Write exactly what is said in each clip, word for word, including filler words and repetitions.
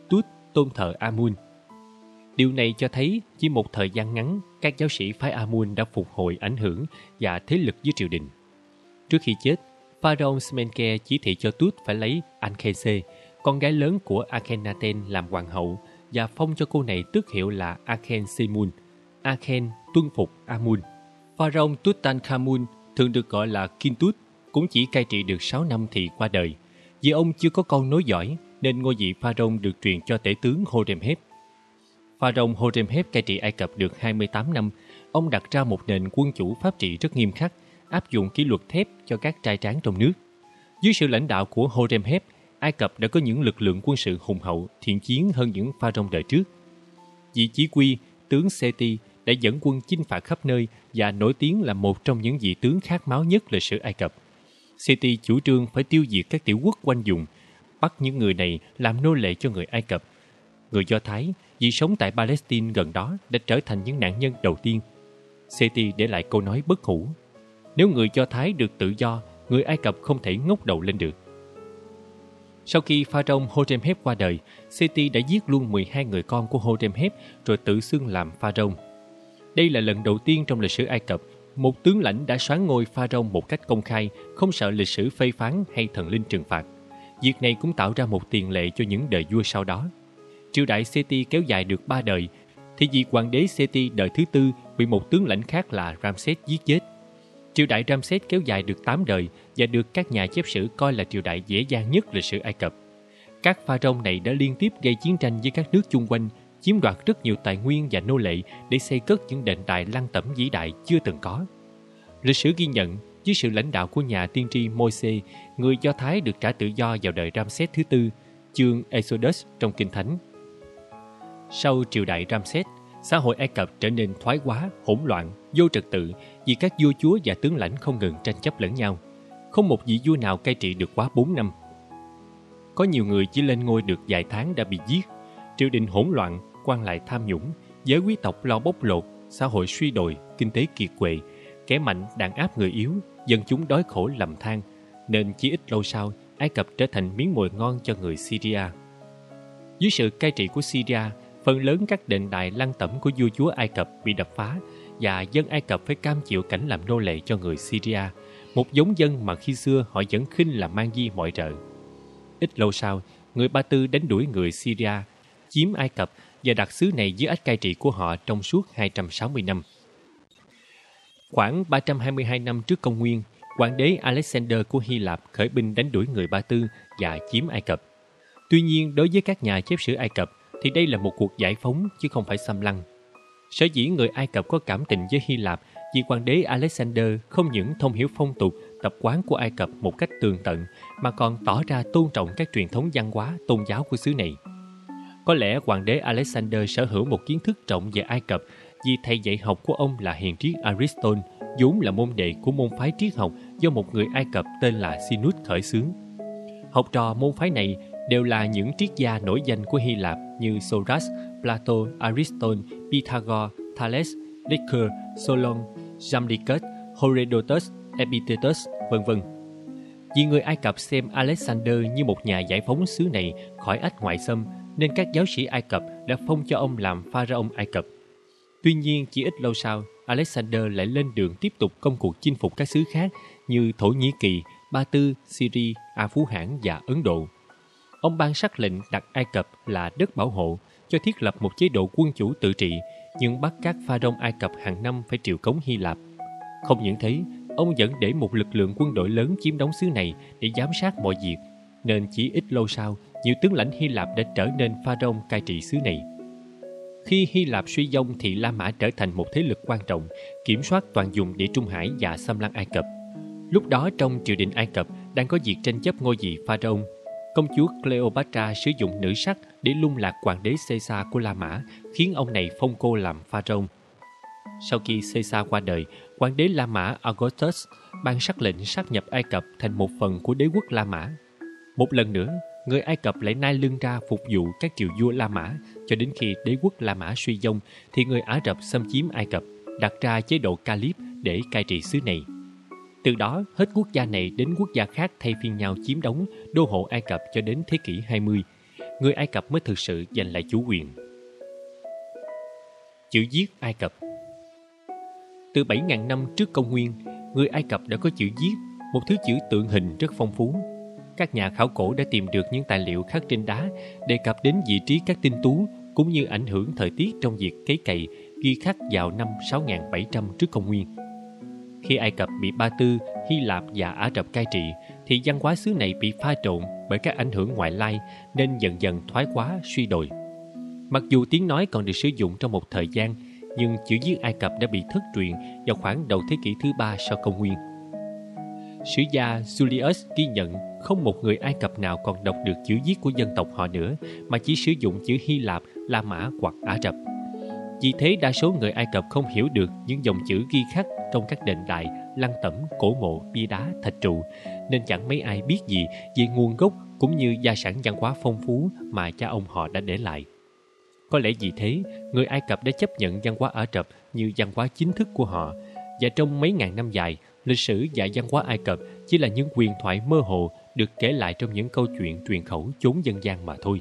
Tut tôn thờ Amun. Điều này cho thấy chỉ một thời gian ngắn, các giáo sĩ phái Amun đã phục hồi ảnh hưởng và thế lực dưới triều đình. Trước khi chết, Pharaoh Smenkhare chỉ thị cho Tut phải lấy Ankheise, con gái lớn của Akhenaten, làm hoàng hậu và phong cho cô này tước hiệu là Akhensemun. Akhen tuân phục Amun. Pharaoh Tutankhamun, thường được gọi là Kintut, cũng chỉ cai trị được sáu năm thì qua đời. Vì ông chưa có con nối dõi, nên ngôi vị Pharaoh được truyền cho tể tướng Horemheb. Pharaoh Horemheb cai trị Ai Cập được hai mươi tám năm. Ông đặt ra một nền quân chủ pháp trị rất nghiêm khắc, áp dụng kỷ luật thép cho các trai tráng trong nước. Dưới sự lãnh đạo của Horemheb, Ai Cập đã có những lực lượng quân sự hùng hậu, thiện chiến hơn những Pharaoh đời trước. Vị chỉ huy tướng Seti đã dẫn quân chinh phạt khắp nơi và nổi tiếng là một trong những vị tướng khát máu nhất lịch sử Ai Cập. Seti chủ trương phải tiêu diệt các tiểu quốc quanh vùng, bắt những người này làm nô lệ cho người Ai Cập. Người Do Thái, vì sống tại Palestine gần đó, đã trở thành những nạn nhân đầu tiên. Seti để lại câu nói bất hủ: nếu người Do Thái được tự do, người Ai Cập không thể ngóc đầu lên được. Sau khi Pharaoh Horemheb qua đời, Seti đã giết luôn mười hai người con của Horemheb rồi tự xưng làm Pharaoh. Đây là lần đầu tiên trong lịch sử Ai Cập, một tướng lãnh đã soán ngôi Pharaoh một cách công khai, không sợ lịch sử phê phán hay thần linh trừng phạt. Việc này cũng tạo ra một tiền lệ cho những đời vua sau đó. Triều đại Seti kéo dài được ba đời, thì vị hoàng đế Seti đời thứ tư bị một tướng lãnh khác là Ramses giết chết. Triều đại Ramses kéo dài được tám đời và được các nhà chép sử coi là triều đại dễ dàng nhất lịch sử Ai Cập. Các pharaoh này đã liên tiếp gây chiến tranh với các nước chung quanh, chiếm đoạt rất nhiều tài nguyên và nô lệ để xây cất những đền đài lăng tẩm vĩ đại chưa từng có. Lịch sử ghi nhận, dưới sự lãnh đạo của nhà tiên tri Môi-se, người Do Thái được trả tự do vào đời Ramses thứ tư, chương Exodus trong Kinh Thánh. Sau triều đại Ramses, xã hội Ai Cập trở nên thoái hóa, hỗn loạn, vô trật tự vì các vua chúa và tướng lãnh không ngừng tranh chấp lẫn nhau. Không một vị vua nào cai trị được quá bốn năm. Có nhiều người chỉ lên ngôi được vài tháng đã bị giết. Triều đình hỗn loạn, quan lại tham nhũng, giới quý tộc lo bóc lột, xã hội suy đồi, kinh tế kiệt quệ, kẻ mạnh đàn áp người yếu, dân chúng đói khổ lầm than, nên chỉ ít lâu sau, Ai Cập trở thành miếng mồi ngon cho người Syria. Dưới sự cai trị của Syria, phần lớn các đền đài lăng tẩm của vua chúa Ai Cập bị đập phá và dân Ai Cập phải cam chịu cảnh làm nô lệ cho người Syria, một giống dân mà khi xưa họ vẫn khinh là mang di mọi rợ. Ít lâu sau, người Ba Tư đánh đuổi người Syria, chiếm Ai Cập và đặt xứ này dưới ách cai trị của họ trong suốt hai trăm sáu mươi năm. Khoảng ba trăm hai mươi hai năm trước công nguyên, hoàng đế Alexander của Hy Lạp khởi binh đánh đuổi người Ba Tư và chiếm Ai Cập. Tuy nhiên, đối với các nhà chép sử Ai Cập thì đây là một cuộc giải phóng chứ không phải xâm lăng. Sở dĩ người Ai Cập có cảm tình với Hy Lạp vì hoàng đế Alexander không những thông hiểu phong tục, tập quán của Ai Cập một cách tường tận mà còn tỏ ra tôn trọng các truyền thống văn hóa, tôn giáo của xứ này. Có lẽ hoàng đế Alexander sở hữu một kiến thức rộng về Ai Cập vì thầy dạy học của ông là hiền triết Aristotle, vốn là môn đệ của môn phái triết học do một người Ai Cập tên là Sinus khởi xướng. Học trò môn phái này đều là những triết gia nổi danh của Hy Lạp như Socrates, Plato, Aristotle, Pythagore, Thales, Descartes, Solon, Jamblichus, Herodotus, Epictetus, vân vân. Vì người Ai Cập xem Alexander như một nhà giải phóng xứ này khỏi ách ngoại xâm, nên các giáo sĩ Ai Cập đã phong cho ông làm pharaoh Ai Cập. Tuy nhiên, chỉ ít lâu sau, Alexander lại lên đường tiếp tục công cuộc chinh phục các xứ khác như Thổ Nhĩ Kỳ, Ba Tư, Syria, A Phú Hãn và Ấn Độ. Ông ban sắc lệnh đặt Ai Cập là đất bảo hộ, cho thiết lập một chế độ quân chủ tự trị, nhưng bắt các pharaoh Ai Cập hàng năm phải triều cống Hy Lạp. Không những thế, ông vẫn để một lực lượng quân đội lớn chiếm đóng xứ này để giám sát mọi việc, nên chỉ ít lâu sau, nhiều tướng lãnh Hy Lạp đã trở nên pharaoh cai trị xứ này. Khi Hy Lạp suy vong thì La Mã trở thành một thế lực quan trọng, kiểm soát toàn vùng Địa Trung Hải và xâm lăng Ai Cập. Lúc đó trong triều đình Ai Cập đang có việc tranh chấp ngôi vị pharaoh. Công chúa Cleopatra sử dụng nữ sắc để lung lạc hoàng đế Caesar của La Mã, khiến ông này phong cô làm pharaoh. Sau khi Caesar qua đời, hoàng đế La Mã Augustus ban sắc lệnh sáp nhập Ai Cập thành một phần của đế quốc La Mã. Một lần nữa, người Ai Cập lại nai lưng ra phục vụ các triều vua La Mã, cho đến khi đế quốc La Mã suy vong thì người Ả Rập xâm chiếm Ai Cập, đặt ra chế độ Caliph để cai trị xứ này. Từ đó, hết quốc gia này đến quốc gia khác thay phiên nhau chiếm đóng, đô hộ Ai Cập cho đến thế kỷ hai mươi. người Ai Cập mới thực sự giành lại chủ quyền. Chữ viết Ai Cập. Từ bảy nghìn năm trước công nguyên, người Ai Cập đã có chữ viết, một thứ chữ tượng hình rất phong phú. Các nhà khảo cổ đã tìm được những tài liệu khắc trên đá đề cập đến vị trí các tinh tú cũng như ảnh hưởng thời tiết trong việc cấy cày ghi khắc vào năm sáu nghìn bảy trăm trước công nguyên. Khi Ai Cập bị Ba Tư, Hy Lạp và Ả Rập cai trị, thì văn hóa xứ này bị pha trộn bởi các ảnh hưởng ngoại lai nên dần dần thoái hóa, suy đồi. Mặc dù tiếng nói còn được sử dụng trong một thời gian, nhưng chữ viết Ai Cập đã bị thất truyền vào khoảng đầu thế kỷ thứ ba sau công nguyên. Sử gia Julius ghi nhận không một người Ai Cập nào còn đọc được chữ viết của dân tộc họ nữa, mà chỉ sử dụng chữ Hy Lạp, La Mã hoặc Ả Rập. Vì thế đa số người Ai Cập không hiểu được những dòng chữ ghi khắc trong các đền đài, lăng tẩm, cổ mộ, bia đá, thạch trụ, nên chẳng mấy ai biết gì về nguồn gốc cũng như gia sản văn hóa phong phú mà cha ông họ đã để lại. Có lẽ vì thế, người Ai Cập đã chấp nhận văn hóa Ả Rập như văn hóa chính thức của họ, và trong mấy ngàn năm dài, lịch sử và văn hóa Ai Cập chỉ là những huyền thoại mơ hồ được kể lại trong những câu chuyện truyền khẩu chốn dân gian mà thôi.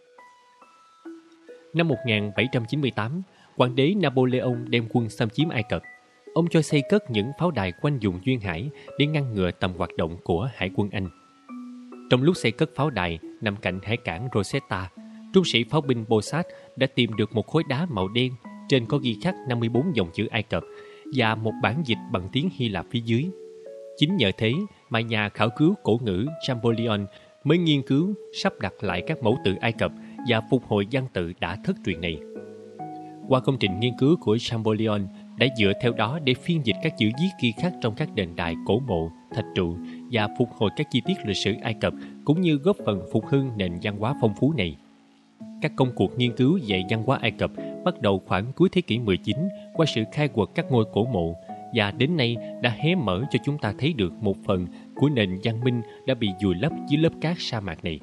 Năm một nghìn bảy trăm chín mươi tám, hoàng đế Napoleon đem quân xâm chiếm Ai Cập. Ông cho xây cất những pháo đài quanh vùng duyên hải để ngăn ngừa tầm hoạt động của hải quân Anh. Trong lúc xây cất pháo đài nằm cạnh hải cảng Rosetta, trung sĩ pháo binh Bossat đã tìm được một khối đá màu đen trên có ghi khắc năm mươi bốn dòng chữ Ai Cập và một bản dịch bằng tiếng Hy Lạp phía dưới. Chính nhờ thế mà nhà khảo cứu cổ ngữ Champollion mới nghiên cứu sắp đặt lại các mẫu tự Ai Cập và phục hồi văn tự đã thất truyền này. Qua công trình nghiên cứu của Champollion đã dựa theo đó để phiên dịch các chữ viết ghi khắc trong các đền đài, cổ mộ, thạch trụ và phục hồi các chi tiết lịch sử Ai Cập cũng như góp phần phục hưng nền văn hóa phong phú này. Các công cuộc nghiên cứu về văn hóa Ai Cập bắt đầu khoảng cuối thế kỷ mười chín qua sự khai quật các ngôi cổ mộ và đến nay đã hé mở cho chúng ta thấy được một phần của nền văn minh đã bị vùi lấp dưới lớp cát sa mạc này.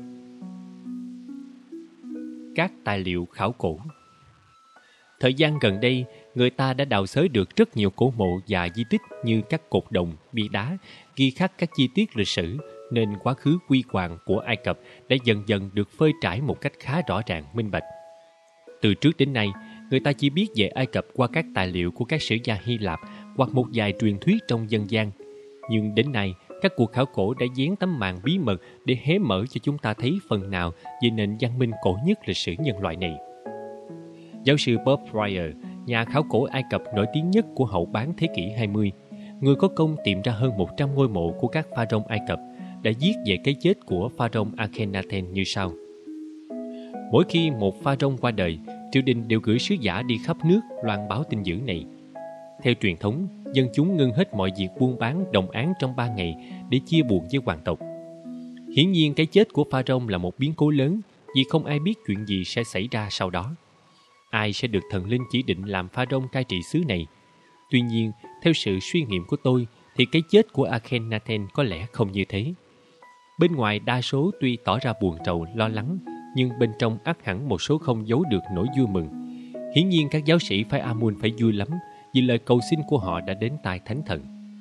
Các tài liệu khảo cổ. Thời gian gần đây, người ta đã đào xới được rất nhiều cổ mộ và di tích như các cột đồng, bia đá, ghi khắc các chi tiết lịch sử, nên quá khứ huy hoàng của Ai Cập đã dần dần được phơi trải một cách khá rõ ràng, minh bạch. Từ trước đến nay, người ta chỉ biết về Ai Cập qua các tài liệu của các sử gia Hy Lạp hoặc một vài truyền thuyết trong dân gian. Nhưng đến nay, các cuộc khảo cổ đã dán tấm màn bí mật để hé mở cho chúng ta thấy phần nào về nền văn minh cổ nhất lịch sử nhân loại này. Giáo sư Bob Pryor, nhà khảo cổ Ai Cập nổi tiếng nhất của hậu bán thế kỷ hai mươi, người có công tìm ra hơn một trăm ngôi mộ của các pharaoh Ai Cập, đã viết về cái chết của pharaoh Akhenaten như sau. Mỗi khi một pharaoh qua đời, triều đình đều gửi sứ giả đi khắp nước loan báo tin dữ này. Theo truyền thống, dân chúng ngưng hết mọi việc buôn bán đồng áng trong ba ngày để chia buồn với hoàng tộc. Hiển nhiên cái chết của pharaoh là một biến cố lớn, vì không ai biết chuyện gì sẽ xảy ra sau đó. Ai sẽ được thần linh chỉ định làm pharaoh cai trị xứ này? Tuy nhiên, theo sự suy nghiệm của tôi, thì cái chết của Akhenaten có lẽ không như thế. Bên ngoài đa số tuy tỏ ra buồn rầu, lo lắng, nhưng bên trong ắt hẳn một số không giấu được nỗi vui mừng. Hiển nhiên các giáo sĩ phái Amun phải vui lắm, vì lời cầu xin của họ đã đến tai thánh thần.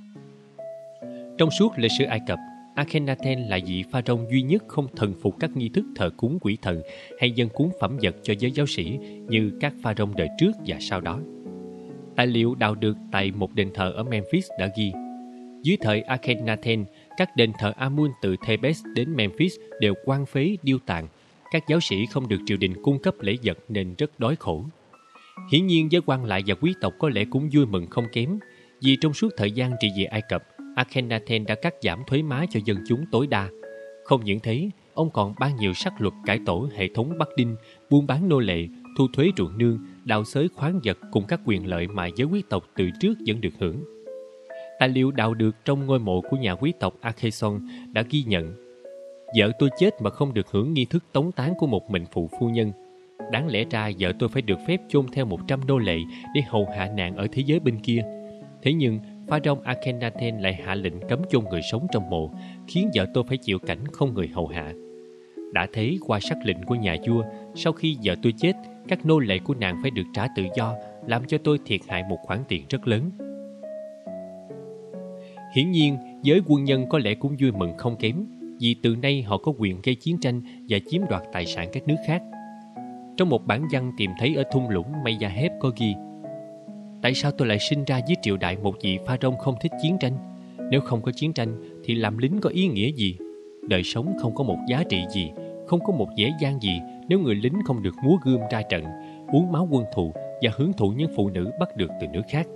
Trong suốt lịch sử Ai Cập, Akhenaten là vị pharaoh duy nhất không thần phục các nghi thức thờ cúng quỷ thần hay dâng cúng phẩm vật cho giới giáo sĩ như các pharaoh đời trước và sau đó. Tài liệu đào được tại một đền thờ ở Memphis đã ghi, dưới thời Akhenaten, các đền thờ Amun từ Thebes đến Memphis đều quan phế điêu tàn. Các giáo sĩ không được triều đình cung cấp lễ vật nên rất đói khổ. Hiển nhiên giới quan lại và quý tộc có lẽ cũng vui mừng không kém, vì trong suốt thời gian trị vì Ai Cập, Akhenaten đã cắt giảm thuế má cho dân chúng tối đa. Không những thế, ông còn ban nhiều sắc luật cải tổ hệ thống Bắc Đinh, buôn bán nô lệ, thu thuế ruộng nương, đào xới khoáng vật cùng các quyền lợi mà giới quý tộc từ trước vẫn được hưởng. Tài liệu đào được trong ngôi mộ của nhà quý tộc Akheson đã ghi nhận: vợ tôi chết mà không được hưởng nghi thức tống táng của một mệnh phụ phu nhân. Đáng lẽ ra vợ tôi phải được phép chôn theo một trăm nô lệ để hầu hạ nạn ở thế giới bên kia. Thế nhưng pharaoh Akhenaten lại hạ lệnh cấm chôn người sống trong mộ, khiến vợ tôi phải chịu cảnh không người hầu hạ. Đã thấy qua sắc lệnh của nhà vua, sau khi vợ tôi chết, các nô lệ của nàng phải được trả tự do, làm cho tôi thiệt hại một khoản tiền rất lớn. Hiển nhiên, giới quân nhân có lẽ cũng vui mừng không kém. vì từ nay họ có quyền gây chiến tranh và chiếm đoạt tài sản các nước khác. Trong một bản văn tìm thấy ở thung lũng Mayahep có ghi: tại sao tôi lại sinh ra với triều đại một vị pharaoh không thích chiến tranh? Nếu không có chiến tranh thì làm lính có ý nghĩa gì? Đời sống không có một giá trị gì, không có một vẻ vang gì nếu người lính không được múa gươm ra trận, uống máu quân thù và hưởng thụ những phụ nữ bắt được từ nước khác.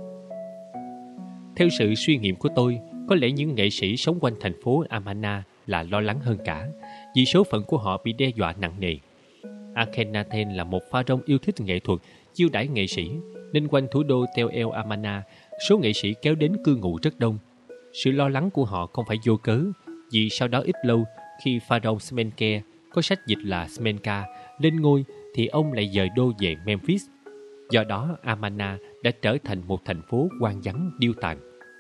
Theo sự suy nghiệm của tôi, có lẽ những nghệ sĩ sống quanh thành phố Amarna là lo lắng hơn cả, vì số phận của họ bị đe dọa nặng nề. Akhenaten là một pharaoh yêu thích nghệ thuật, chiêu đãi nghệ sĩ, nên quanh thủ đô Tel El Amarna, số nghệ sĩ kéo đến cư ngụ rất đông. Sự lo lắng của họ không phải vô cớ, vì sau đó ít lâu, khi pharaoh Smenke, có sách dịch là Smenka, lên ngôi, thì ông lại dời đô về Memphis. Do đó, Amarna đã trở thành một thành phố hoang vắng điêu tàn.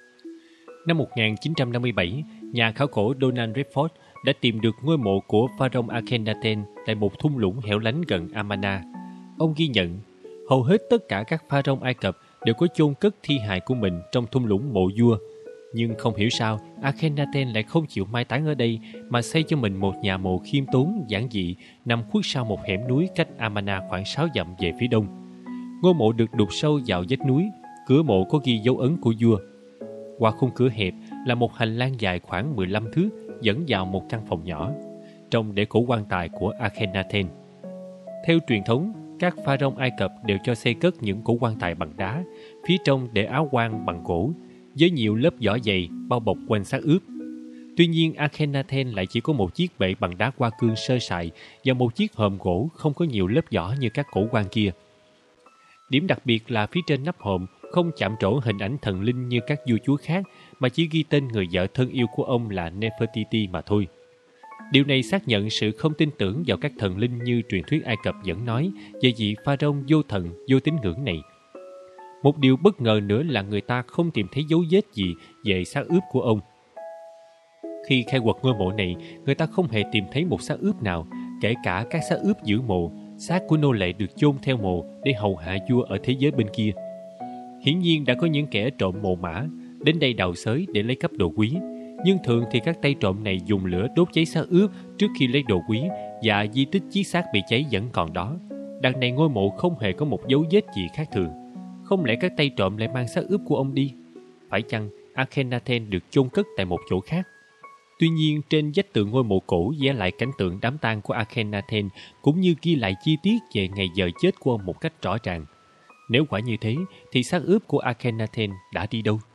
Năm một nghìn chín trăm năm mươi bảy, nhà khảo cổ Donald Redford đã tìm được ngôi mộ của pharaoh Akhenaten tại một thung lũng hẻo lánh gần Amarna. Ông ghi nhận, hầu hết tất cả các pharaoh Ai Cập đều có chôn cất thi hài của mình trong thung lũng mộ vua. Nhưng không hiểu sao, Akhenaten lại không chịu mai táng ở đây mà xây cho mình một nhà mộ khiêm tốn, giản dị, nằm khuất sau một hẻm núi cách Amarna khoảng sáu dặm về phía đông. Ngôi mộ được đục sâu vào vách núi, cửa mộ có ghi dấu ấn của vua. Qua khung cửa hẹp là một hành lang dài khoảng mười lăm thước dẫn vào một căn phòng nhỏ, trông để cổ quan tài của Akhenaten. Theo truyền thống, các pharaoh Ai Cập đều cho xây cất những cổ quan tài bằng đá, phía trong để áo quan bằng gỗ, với nhiều lớp vỏ dày bao bọc quanh xác ướp. Tuy nhiên, Akhenaten lại chỉ có một chiếc bệ bằng đá hoa cương sơ sài và một chiếc hòm gỗ không có nhiều lớp vỏ như các cổ quan kia. Điểm đặc biệt là phía trên nắp hòm không chạm trổ hình ảnh thần linh như các vua chúa khác, mà chỉ ghi tên người vợ thân yêu của ông là Nefertiti mà thôi. Điều này xác nhận sự không tin tưởng vào các thần linh như truyền thuyết Ai Cập vẫn nói về vị pharaoh vô thần, vô tín ngưỡng này. Một điều bất ngờ nữa là người ta không tìm thấy dấu vết gì về xác ướp của ông. Khi khai quật ngôi mộ này, người ta không hề tìm thấy một xác ướp nào, kể cả các xác ướp giữ mộ. Xác của nô lệ được chôn theo mộ để hầu hạ vua ở thế giới bên kia. Hiển nhiên đã có những kẻ trộm mộ mã đến đây đào xới để lấy cắp đồ quý, nhưng thường thì các tay trộm này dùng lửa đốt cháy xác ướp trước khi lấy đồ quý, và di tích chiếc xác bị cháy vẫn còn đó. Đằng này ngôi mộ không hề có một dấu vết gì khác thường. Không lẽ các tay trộm lại mang xác ướp của ông đi? Phải chăng Akhenaten được chôn cất tại một chỗ khác? Tuy nhiên, trên vách tường ngôi mộ cổ vẽ lại cảnh tượng đám tang của Akhenaten, cũng như ghi lại chi tiết về ngày giờ chết của ông một cách rõ ràng. Nếu quả như thế, thì xác ướp của Akhenaten đã đi đâu?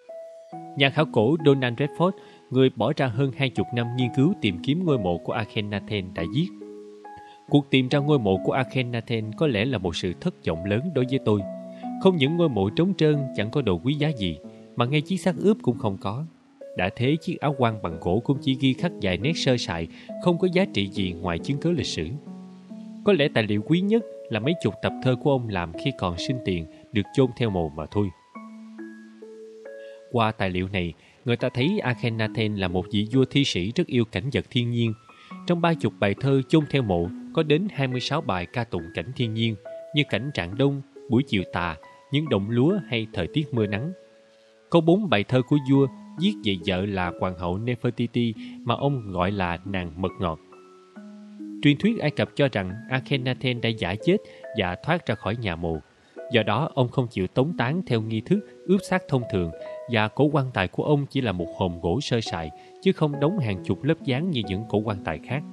Nhà khảo cổ Donald Redford, người bỏ ra hơn hai chục năm nghiên cứu tìm kiếm ngôi mộ của Akhenaten, đã viết: cuộc tìm ra ngôi mộ của Akhenaten có lẽ là một sự thất vọng lớn đối với tôi. Không những ngôi mộ trống trơn chẳng có đồ quý giá gì, mà ngay chiếc xác ướp cũng không có. Đã thế, chiếc áo quan bằng gỗ cũng chỉ ghi khắc vài nét sơ sài, không có giá trị gì ngoài chứng cứ lịch sử. Có lẽ tài liệu quý nhất là mấy chục tập thơ của ông làm khi còn sinh tiền, được chôn theo mồ mà thôi. Qua tài liệu này, người ta thấy Akhenaten là một vị vua thi sĩ rất yêu cảnh vật thiên nhiên. Trong ba chục bài thơ chôn theo mộ, có đến hai mươi sáu bài ca tụng cảnh thiên nhiên, như cảnh rạng đông, buổi chiều tà, những đồng lúa hay thời tiết mưa nắng. Có bốn bài thơ của vua viết về vợ là hoàng hậu Nefertiti mà ông gọi là nàng mật ngọt. Truyền thuyết Ai Cập cho rằng Akhenaten đã giả chết và thoát ra khỏi nhà mồ. Do đó, ông không chịu tống táng theo nghi thức ướp xác thông thường, và cổ quan tài của ông chỉ là một hòm gỗ sơ sài, chứ không đóng hàng chục lớp dán như những cổ quan tài khác.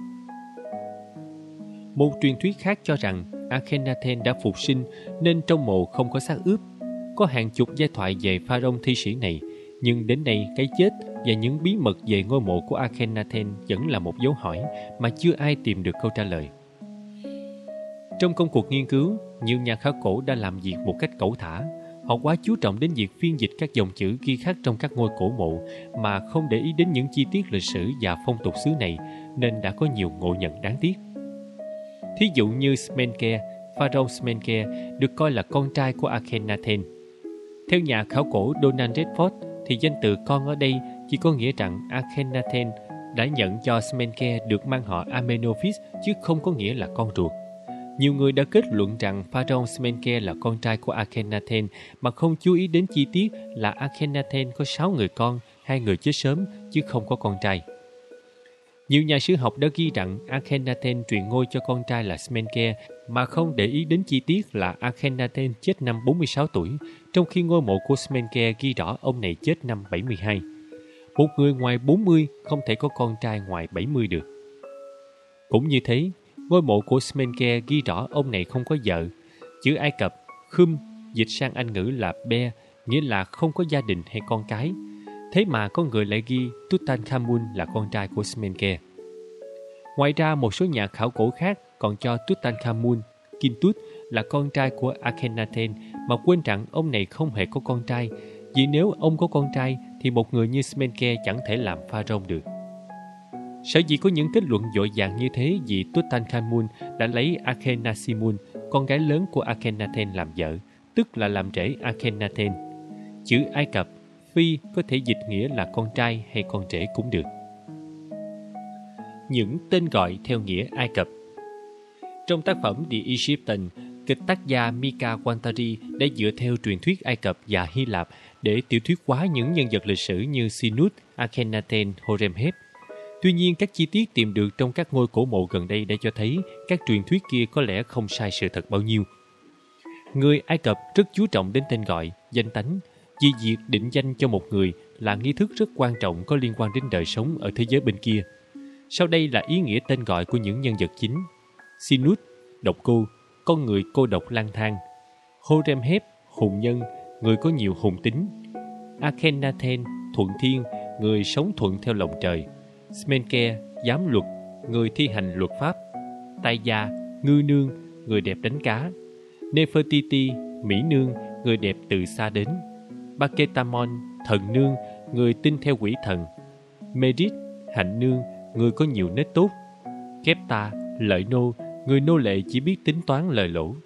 Một truyền thuyết khác cho rằng Akhenaten đã phục sinh nên trong mộ không có xác ướp. Có hàng chục giai thoại về pharaoh thi sĩ này, nhưng đến nay cái chết và những bí mật về ngôi mộ của Akhenaten vẫn là một dấu hỏi mà chưa ai tìm được câu trả lời. Trong công cuộc nghiên cứu, nhiều nhà khảo cổ đã làm việc một cách cẩu thả. Họ quá chú trọng đến việc phiên dịch các dòng chữ ghi khắc trong các ngôi cổ mộ mà không để ý đến những chi tiết lịch sử và phong tục xứ này, nên đã có nhiều ngộ nhận đáng tiếc. Thí dụ như Smenke, pharaoh Smenke được coi là con trai của Akhenaten. Theo nhà khảo cổ Donald Redford, thì danh từ con ở đây chỉ có nghĩa rằng Akhenaten đã nhận cho Smenke được mang họ Amenophis, chứ không có nghĩa là con ruột. Nhiều người đã kết luận rằng pharaoh Smenke là con trai của Akhenaten mà không chú ý đến chi tiết là Akhenaten có sáu người con, hai người chết sớm chứ không có con trai. Nhiều nhà sử học đã ghi rằng Akhenaten truyền ngôi cho con trai là Smenke mà không để ý đến chi tiết là Akhenaten chết năm bốn mươi sáu tuổi, trong khi ngôi mộ của Smenke ghi rõ ông này chết năm bảy mươi hai. Một người ngoài bốn mươi không thể có con trai ngoài bảy mươi được. Cũng như thế, ngôi mộ của Smenke ghi rõ ông này không có vợ. Chữ Ai Cập Khum dịch sang Anh ngữ là Be, nghĩa là không có gia đình hay con cái. Thế mà có người lại ghi Tutankhamun là con trai của Smenke. Ngoài ra, một số nhà khảo cổ khác còn cho Tutankhamun, Kintut là con trai của Akhenaten mà quên rằng ông này không hề có con trai, vì nếu ông có con trai thì một người như Smenke chẳng thể làm pharaoh được. Sở dĩ có những kết luận dội dàng như thế vì Tutankhamun đã lấy Akhenasimun, con gái lớn của Akhenaten làm vợ, tức là làm rể Akhenaten. Chữ Ai Cập Phi có thể dịch nghĩa là con trai hay con rể cũng được. Những tên gọi theo nghĩa Ai Cập. Trong tác phẩm The Egyptian, kịch tác gia Mika Wantari đã dựa theo truyền thuyết Ai Cập và Hy Lạp để tiểu thuyết hóa những nhân vật lịch sử như Sinut, Akhenaten, Horemheb. Tuy nhiên, các chi tiết tìm được trong các ngôi cổ mộ gần đây đã cho thấy các truyền thuyết kia có lẽ không sai sự thật bao nhiêu. Người Ai Cập rất chú trọng đến tên gọi, danh tánh, vì việc định danh cho một người là nghi thức rất quan trọng có liên quan đến đời sống ở thế giới bên kia. Sau đây là ý nghĩa tên gọi của những nhân vật chính. Sinut, độc cô, con người cô độc lang thang. Horemheb, hùng nhân, người có nhiều hùng tính. Akhenaten, thuận thiên, người sống thuận theo lòng trời. Smenke, giám luật, người thi hành luật pháp. Taya, ngư nương, người đẹp đánh cá. Nefertiti, mỹ nương, người đẹp từ xa đến. Baketamon, thần nương, người tin theo quỷ thần. Merit, hạnh nương, người có nhiều nết tốt. Kepta, lợi nô, người nô lệ chỉ biết tính toán lời lỗ.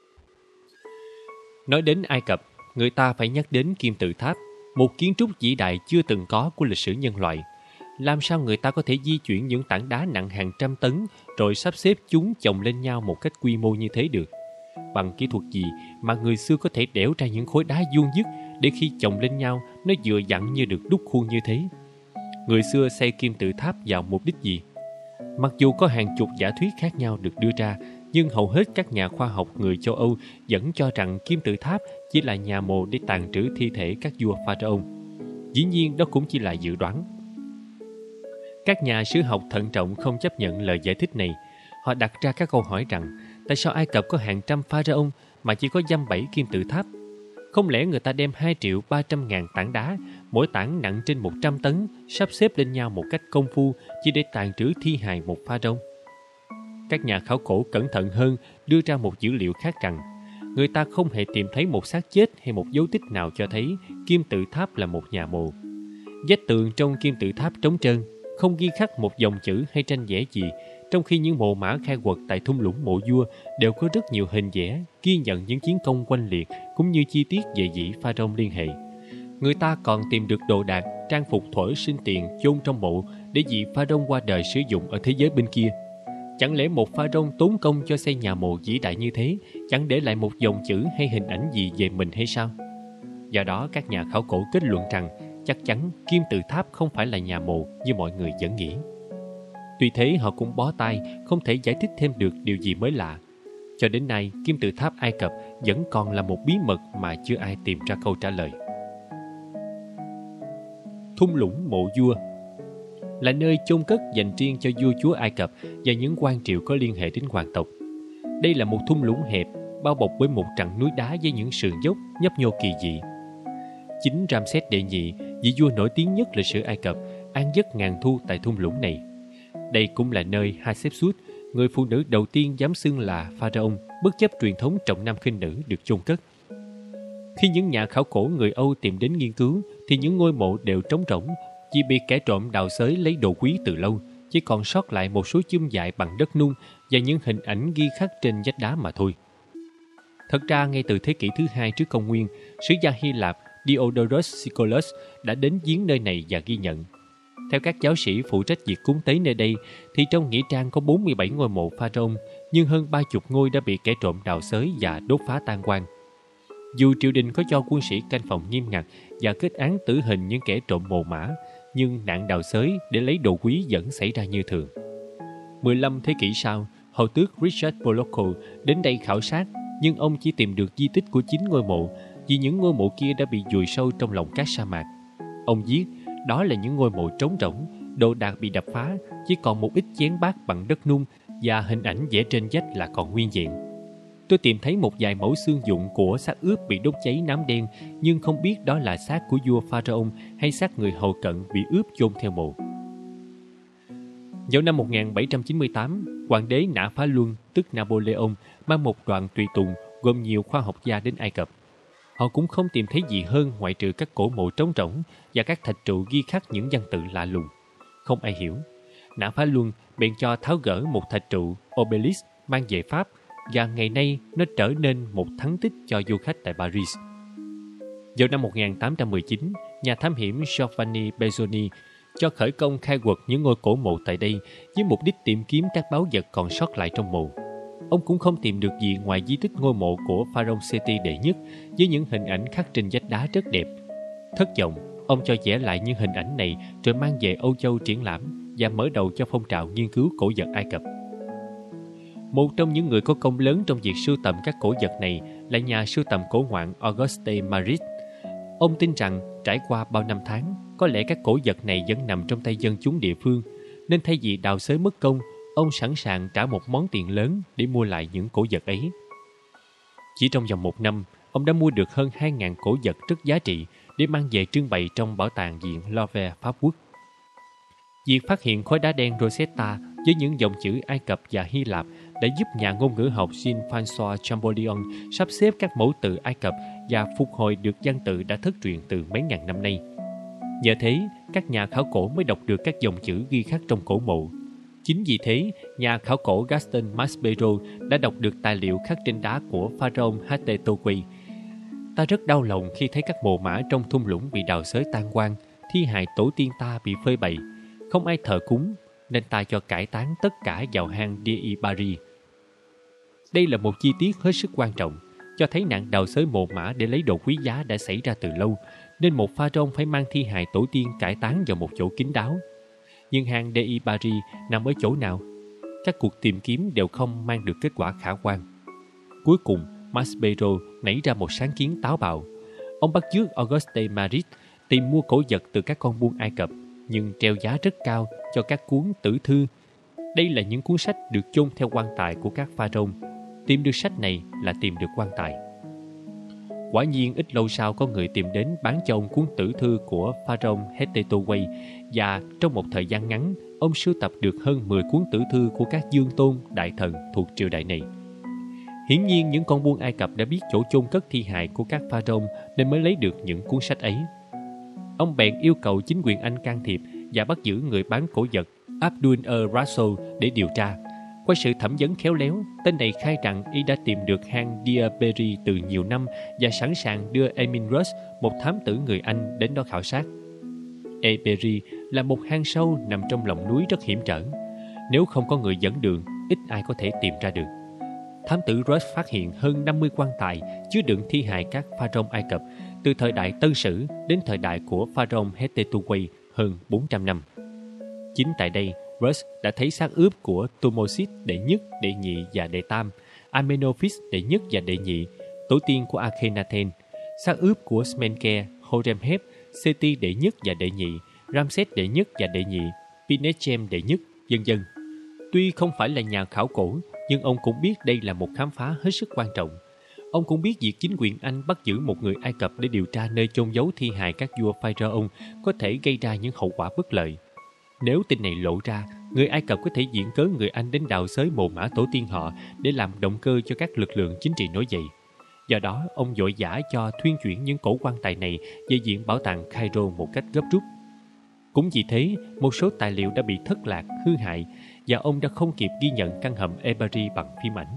Nói đến Ai Cập, người ta phải nhắc đến kim tự tháp, một kiến trúc vĩ đại chưa từng có của lịch sử nhân loại. Làm sao người ta có thể di chuyển những tảng đá nặng hàng trăm tấn rồi sắp xếp chúng chồng lên nhau một cách quy mô như thế được? Bằng kỹ thuật gì mà người xưa có thể đẽo ra những khối đá vuông vức để khi chồng lên nhau nó vừa vặn như được đúc khuôn như thế? Người xưa xây kim tự tháp vào mục đích gì? Mặc dù có hàng chục giả thuyết khác nhau được đưa ra, nhưng hầu hết các nhà khoa học người châu Âu vẫn cho rằng kim tự tháp chỉ là nhà mồ để tàng trữ thi thể các vua pharaoh. Dĩ nhiên đó cũng chỉ là dự đoán. Các nhà sử học thận trọng không chấp nhận lời giải thích này. Họ đặt ra các câu hỏi rằng tại sao Ai Cập có hàng trăm pharaoh mà chỉ có dăm bảy kim tự tháp? Không lẽ người ta đem hai triệu ba trăm ngàn tảng đá, mỗi tảng nặng trên một trăm tấn, sắp xếp lên nhau một cách công phu chỉ để tàng trữ thi hài một pharaoh? Các nhà khảo cổ cẩn thận hơn đưa ra một dữ liệu khác rằng người ta không hề tìm thấy một xác chết hay một dấu tích nào cho thấy kim tự tháp là một nhà mồ. Vách tường trong kim tự tháp trống trơn, không ghi khắc một dòng chữ hay tranh vẽ gì, trong khi những mộ mã khai quật tại thung lũng mộ vua đều có rất nhiều hình vẽ ghi nhận những chiến công oanh liệt cũng như chi tiết về vị pharaoh liên hệ. Người ta còn tìm được đồ đạc, trang phục thuở sinh tiền chôn trong mộ để vị pharaoh qua đời sử dụng ở thế giới bên kia. Chẳng lẽ một pharaoh tốn công cho xây nhà mộ vĩ đại như thế chẳng để lại một dòng chữ hay hình ảnh gì về mình hay sao? Do đó các nhà khảo cổ kết luận rằng chắc chắn kim tự tháp không phải là nhà mộ như mọi người vẫn nghĩ. Tuy thế họ cũng bó tay, không thể giải thích thêm được điều gì mới lạ. Cho đến nay, kim tự tháp Ai Cập vẫn còn là một bí mật mà chưa ai tìm ra câu trả lời. Thung lũng mộ vua là nơi chôn cất dành riêng cho vua chúa Ai Cập và những quan triệu có liên hệ đến hoàng tộc. Đây là một thung lũng hẹp, bao bọc bởi một chặng núi đá với những sườn dốc nhấp nhô kỳ dị. Chính Ramses đệ nhị, vị vua nổi tiếng nhất lịch sử Ai Cập, an giấc ngàn thu tại thung lũng này. Đây cũng là nơi Hatshepsut, người phụ nữ đầu tiên dám xưng là pharaoh, bất chấp truyền thống trọng nam khinh nữ, được chôn cất. Khi những nhà khảo cổ người Âu tìm đến nghiên cứu, thì những ngôi mộ đều trống rỗng, chỉ bị kẻ trộm đào xới lấy đồ quý từ lâu, chỉ còn sót lại một số chum dại bằng đất nung và những hình ảnh ghi khắc trên vách đá mà thôi. Thật ra ngay từ thế kỷ thứ hai trước công nguyên, sứ gia Hy Lạp Diodorus Siculus đã đến viếng nơi này và ghi nhận. Theo các giáo sĩ phụ trách việc cúng tế nơi đây, thì trong nghĩa trang có bốn mươi bảy ngôi mộ pharaoh, nhưng hơn ba mươi ngôi đã bị kẻ trộm đào xới và đốt phá tan hoang. Dù triều đình có cho quân sĩ canh phòng nghiêm ngặt và kết án tử hình những kẻ trộm mồ mã, nhưng nạn đào xới để lấy đồ quý vẫn xảy ra như thường. mười lăm thế kỷ sau, hầu tước Richard Pollock đến đây khảo sát, nhưng ông chỉ tìm được di tích của chín ngôi mộ, vì những ngôi mộ kia đã bị vùi sâu trong lòng các sa mạc. Ông viết, đó là những ngôi mộ trống rỗng, đồ đạc bị đập phá, chỉ còn một ít chén bát bằng đất nung và hình ảnh vẽ trên vách là còn nguyên vẹn. Tôi tìm thấy một vài mẫu xương dụng của xác ướp bị đốt cháy nám đen, nhưng không biết đó là xác của vua Pharaoh hay xác người hầu cận bị ướp chôn theo mộ. Vào năm một nghìn bảy trăm chín mươi tám, hoàng đế Nã Phá Luân, tức Napoleon, mang một đoàn tùy tùng gồm nhiều khoa học gia đến Ai Cập. Họ cũng không tìm thấy gì hơn ngoại trừ các cổ mộ trống rỗng và các thạch trụ ghi khắc những văn tự lạ lùng. Không ai hiểu. Nã Phá Luân bèn cho tháo gỡ một thạch trụ obelisk mang về Pháp, và ngày nay nó trở nên một thắng tích cho du khách tại Paris. Vào năm một nghìn tám trăm mười chín, nhà thám hiểm Giovanni Bezzoni cho khởi công khai quật những ngôi cổ mộ tại đây với mục đích tìm kiếm các báu vật còn sót lại trong mộ. Ông cũng không tìm được gì ngoài di tích ngôi mộ của Pharaoh Seti đệ nhất với những hình ảnh khắc trên vách đá rất đẹp. Thất vọng, ông cho vẽ lại những hình ảnh này rồi mang về Âu Châu triển lãm và mở đầu cho phong trào nghiên cứu cổ vật Ai Cập. Một trong những người có công lớn trong việc sưu tầm các cổ vật này là nhà sưu tầm cổ ngoạn Auguste Maris. Ông tin rằng trải qua bao năm tháng, có lẽ các cổ vật này vẫn nằm trong tay dân chúng địa phương, nên thay vì đào xới mất công, ông sẵn sàng trả một món tiền lớn để mua lại những cổ vật ấy. Chỉ trong vòng một năm, ông đã mua được hơn hai nghìn cổ vật rất giá trị để mang về trưng bày trong bảo tàng viện Louvre Pháp Quốc. Việc phát hiện khối đá đen Rosetta với những dòng chữ Ai Cập và Hy Lạp đã giúp nhà ngôn ngữ học Jean-François Champollion sắp xếp các mẫu từ Ai Cập và phục hồi được văn tự đã thất truyền từ mấy ngàn năm nay. Nhờ thế, các nhà khảo cổ mới đọc được các dòng chữ ghi khắc trong cổ mộ. Chính vì thế, nhà khảo cổ Gaston Maspero đã đọc được tài liệu khắc trên đá của Pharaoh Hatetotwi. Ta rất đau lòng khi thấy các mồ mã trong thung lũng bị đào xới tan hoang, thi hài tổ tiên ta bị phơi bày, không ai thờ cúng, nên ta cho cải táng tất cả vào hang Dei Bari. Đây là một chi tiết hết sức quan trọng, cho thấy nạn đào xới mồ mã để lấy đồ quý giá đã xảy ra từ lâu, nên một pharaoh phải mang thi hài tổ tiên cải táng vào một chỗ kín đáo. Nhưng hang Dei Bari nằm ở chỗ nào? Các cuộc tìm kiếm đều không mang được kết quả khả quan. Cuối cùng, Maspero nảy ra một sáng kiến táo bạo. Ông bắt chước Auguste Maris tìm mua cổ vật từ các con buôn Ai Cập, nhưng treo giá rất cao cho các cuốn tử thư. Đây là những cuốn sách được chôn theo quan tài của các pharaoh. Tìm được sách này là tìm được quan tài. Quả nhiên ít lâu sau có người tìm đến bán cho ông cuốn tử thư của Pharaoh Hatetotwi, và trong một thời gian ngắn, ông sưu tập được hơn mười cuốn tử thư của các dương tôn, đại thần thuộc triều đại này. Hiển nhiên những con buôn Ai Cập đã biết chỗ chôn cất thi hài của các pharaoh nên mới lấy được những cuốn sách ấy. Ông bèn yêu cầu chính quyền Anh can thiệp và bắt giữ người bán cổ vật Abdul al-Rasul để điều tra. Qua sự thẩm vấn khéo léo, tên này khai rằng y đã tìm được hang Dea Beri từ nhiều năm và sẵn sàng đưa Emin Rush, một thám tử người Anh, đến đó khảo sát. E Beri là một hang sâu nằm trong lòng núi rất hiểm trở. Nếu không có người dẫn đường, ít ai có thể tìm ra được. Thám tử Rush phát hiện hơn năm mươi quan tài chứa đựng thi hài các pharaoh Ai Cập từ thời đại Tân Sử đến thời đại của Pharaoh Hatetotwi hơn bốn trăm năm. Chính tại đây, Rush đã thấy xác ướp của Thutmosis đệ nhất, đệ nhị và đệ tam, Amenophis đệ nhất và đệ nhị, tổ tiên của Akhenaten, xác ướp của Smenkhare, Horemheb, Seti đệ nhất và đệ nhị, Ramses đệ nhất và đệ nhị, Pinechem đệ nhất, vân vân. Tuy không phải là nhà khảo cổ, nhưng ông cũng biết đây là một khám phá hết sức quan trọng. Ông cũng biết việc chính quyền Anh bắt giữ một người Ai Cập để điều tra nơi chôn giấu thi hài các vua pharaoh có thể gây ra những hậu quả bất lợi. Nếu tin này lộ ra, người Ai Cập có thể diễn cớ người Anh đến đào xới mồ mã tổ tiên họ để làm động cơ cho các lực lượng chính trị nổi dậy. Do đó, ông vội vã cho thuyên chuyển những cổ quan tài này về viện bảo tàng Cairo một cách gấp rút. Cũng vì thế, một số tài liệu đã bị thất lạc, hư hại, và ông đã không kịp ghi nhận căn hầm Eberi bằng phim ảnh.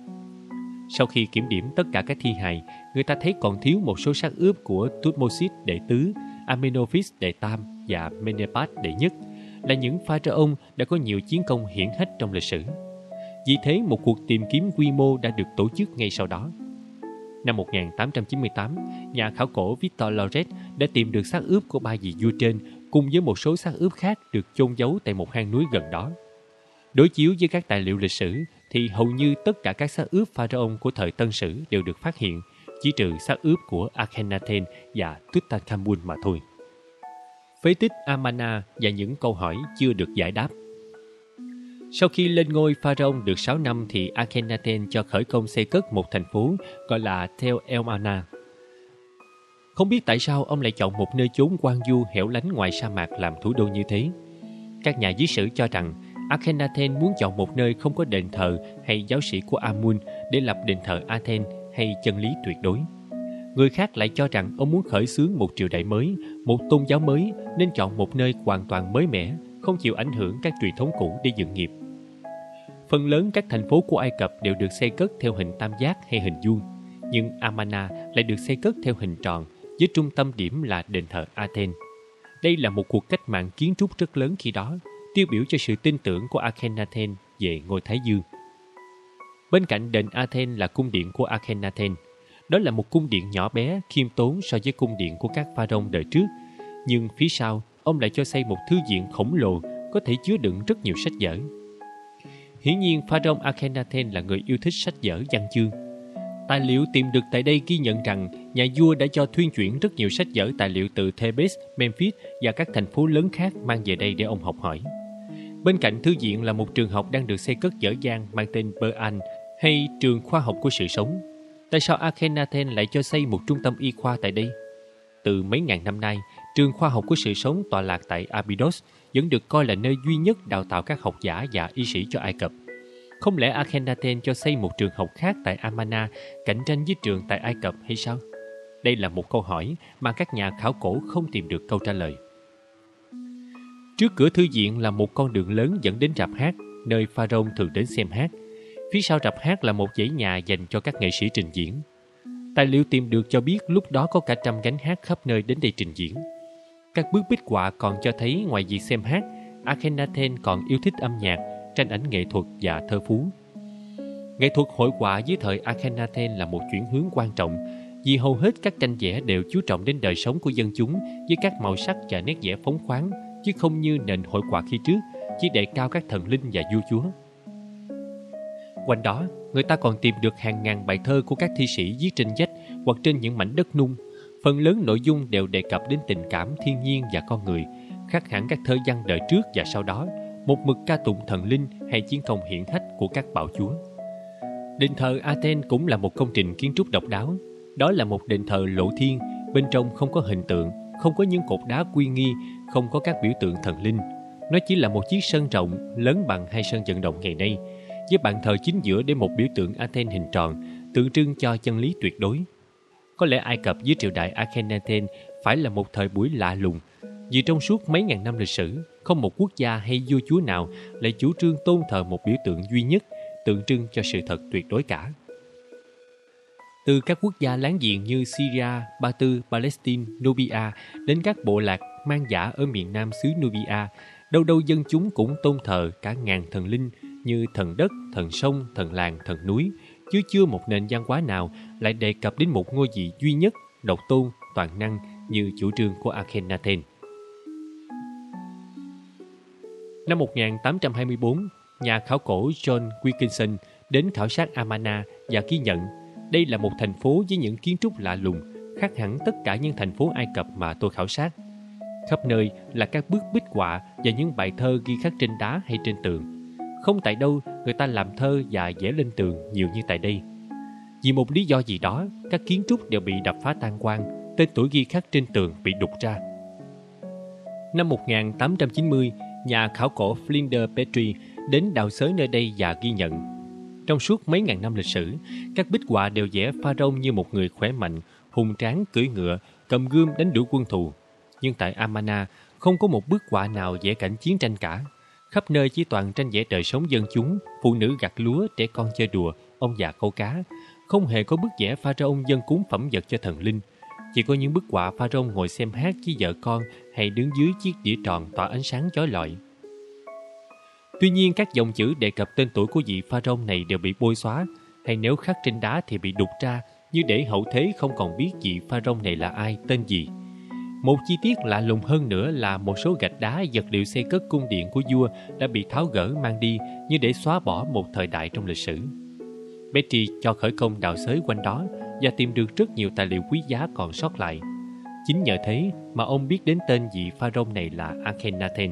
Sau khi kiểm điểm tất cả các thi hài, người ta thấy còn thiếu một số xác ướp của Thutmosis đệ tứ, Amenophis đệ tam và Menepas đệ nhất, là những pharaoh đã có nhiều chiến công hiển hách trong lịch sử. Vì thế, một cuộc tìm kiếm quy mô đã được tổ chức ngay sau đó. Năm một nghìn tám trăm chín mươi tám, nhà khảo cổ Victor Loret đã tìm được xác ướp của ba vị vua trên cùng với một số xác ướp khác được chôn giấu tại một hang núi gần đó. Đối chiếu với các tài liệu lịch sử thì hầu như tất cả các xác ướp pharaoh của thời Tân Sử đều được phát hiện, chỉ trừ xác ướp của Akhenaten và Tutankhamun mà thôi. Phế tích Amarna và những câu hỏi chưa được giải đáp. Sau khi lên ngôi pharaoh được sáu năm thì Akhenaten cho khởi công xây cất một thành phố gọi là Tel El Amarna. Không biết tại sao ông lại chọn một nơi chốn hoang vu hẻo lánh ngoài sa mạc làm thủ đô như thế. Các nhà viết sử cho rằng Akhenaten muốn chọn một nơi không có đền thờ hay giáo sĩ của Amun để lập đền thờ Athens hay chân lý tuyệt đối. Người khác lại cho rằng ông muốn khởi xướng một triều đại mới, một tôn giáo mới nên chọn một nơi hoàn toàn mới mẻ, không chịu ảnh hưởng các truyền thống cũ để dựng nghiệp. Phần lớn các thành phố của Ai Cập đều được xây cất theo hình tam giác hay hình vuông, nhưng Amarna lại được xây cất theo hình tròn, với trung tâm điểm là đền thờ Athens. Đây là một cuộc cách mạng kiến trúc rất lớn khi đó, tiêu biểu cho sự tin tưởng của Akhenaten về ngôi Thái Dương. Bên cạnh đền Athens là cung điện của Akhenaten. Đó là một cung điện nhỏ bé, khiêm tốn so với cung điện của các pharaoh đời trước, nhưng phía sau ông lại cho xây một thư viện khổng lồ có thể chứa đựng rất nhiều sách vở. Hiển nhiên pharaoh Akhenaten là người yêu thích sách vở văn chương. Tài liệu tìm được tại đây ghi nhận rằng nhà vua đã cho thuyên chuyển rất nhiều sách vở tài liệu từ Thebes, Memphis và các thành phố lớn khác mang về đây để ông học hỏi. Bên cạnh thư viện là một trường học đang được xây cất dở dang mang tên Beran, hay trường khoa học của sự sống. Tại sao Akhenaten lại cho xây một trung tâm y khoa tại đây? Từ mấy ngàn năm nay, trường khoa học của sự sống tọa lạc tại Abydos vẫn được coi là nơi duy nhất đào tạo các học giả và y sĩ cho Ai Cập. Không lẽ Akhenaten cho xây một trường học khác tại Amarna cạnh tranh với trường tại Ai Cập hay sao? Đây là một câu hỏi mà các nhà khảo cổ không tìm được câu trả lời. Trước cửa thư viện là một con đường lớn dẫn đến rạp hát, nơi pharaoh thường đến xem hát. Phía sau rạp hát là một dãy nhà dành cho các nghệ sĩ trình diễn. Tài liệu tìm được cho biết lúc đó có cả trăm gánh hát khắp nơi đến đây trình diễn. Các bức bích họa còn cho thấy ngoài việc xem hát, Akhenaten còn yêu thích âm nhạc, tranh ảnh nghệ thuật và thơ phú. Nghệ thuật hội họa dưới thời Akhenaten là một chuyển hướng quan trọng, vì hầu hết các tranh vẽ đều chú trọng đến đời sống của dân chúng với các màu sắc và nét vẽ phóng khoáng, chứ không như nền hội họa khi trước, chỉ đề cao các thần linh và vua chúa. Quanh đó, người ta còn tìm được hàng ngàn bài thơ của các thi sĩ viết trên vách hoặc trên những mảnh đất nung. Phần lớn nội dung đều đề cập đến tình cảm thiên nhiên và con người, khác hẳn các thơ văn đời trước và sau đó, một mực ca tụng thần linh hay chiến công hiển hách của các bạo chúa. Đền thờ Athens cũng là một công trình kiến trúc độc đáo. Đó là một đền thờ lộ thiên, bên trong không có hình tượng, không có những cột đá uy nghi, không có các biểu tượng thần linh. Nó chỉ là một chiếc sân rộng, lớn bằng hai sân vận động ngày nay, với bàn thờ chính giữa để một biểu tượng Athens hình tròn, tượng trưng cho chân lý tuyệt đối. Có lẽ Ai Cập dưới triều đại Akhenaten phải là một thời buổi lạ lùng, vì trong suốt mấy ngàn năm lịch sử, không một quốc gia hay vua chúa nào lại chủ trương tôn thờ một biểu tượng duy nhất, tượng trưng cho sự thật tuyệt đối cả. Từ các quốc gia láng giềng như Syria, Ba Tư, Palestine, Nubia đến các bộ lạc man dã ở miền nam xứ Nubia, đâu đâu dân chúng cũng tôn thờ cả ngàn thần linh như thần đất, thần sông, thần làng, thần núi, chứ chưa một nền văn hóa nào lại đề cập đến một ngôi vị duy nhất, độc tôn, toàn năng như chủ trương của Akhenaten. Năm một nghìn tám trăm hai mươi tư, nhà khảo cổ John Wilkinson đến khảo sát Amarna và ghi nhận đây là một thành phố với những kiến trúc lạ lùng, khác hẳn tất cả những thành phố Ai Cập mà tôi khảo sát. Khắp nơi là các bức bích họa và những bài thơ ghi khắc trên đá hay trên tường. Không tại đâu người ta làm thơ và vẽ lên tường nhiều như tại đây. Vì một lý do gì đó, các kiến trúc đều bị đập phá tan quang, tên tuổi ghi khắc trên tường bị đục ra. Năm một nghìn tám trăm chín mươi, nhà khảo cổ Flinders Petrie đến đào xới nơi đây và ghi nhận. Trong suốt mấy ngàn năm lịch sử, các bích họa đều vẽ pharaoh như một người khỏe mạnh, hùng tráng cưỡi ngựa, cầm gươm đánh đuổi quân thù. Nhưng tại Amarna, không có một bức họa nào vẽ cảnh chiến tranh cả. Khắp nơi chỉ toàn tranh vẽ đời sống dân chúng, phụ nữ gặt lúa, trẻ con chơi đùa, ông già câu cá. Không hề có bức vẽ pharaoh dân cúng phẩm vật cho thần linh. Chỉ có những bức họa pharaoh ngồi xem hát với vợ con hay đứng dưới chiếc đĩa tròn tỏa ánh sáng chói lọi. Tuy nhiên, các dòng chữ đề cập tên tuổi của vị pharaoh này đều bị bôi xóa, hay nếu khắc trên đá thì bị đục ra, như để hậu thế không còn biết vị pharaoh này là ai, tên gì. Một chi tiết lạ lùng hơn nữa là một số gạch đá vật liệu xây cất cung điện của vua đã bị tháo gỡ mang đi như để xóa bỏ một thời đại trong lịch sử. Betty cho khởi công đào xới quanh đó và tìm được rất nhiều tài liệu quý giá còn sót lại. Chính nhờ thế mà ông biết đến tên vị pharaoh này là Akhenaten.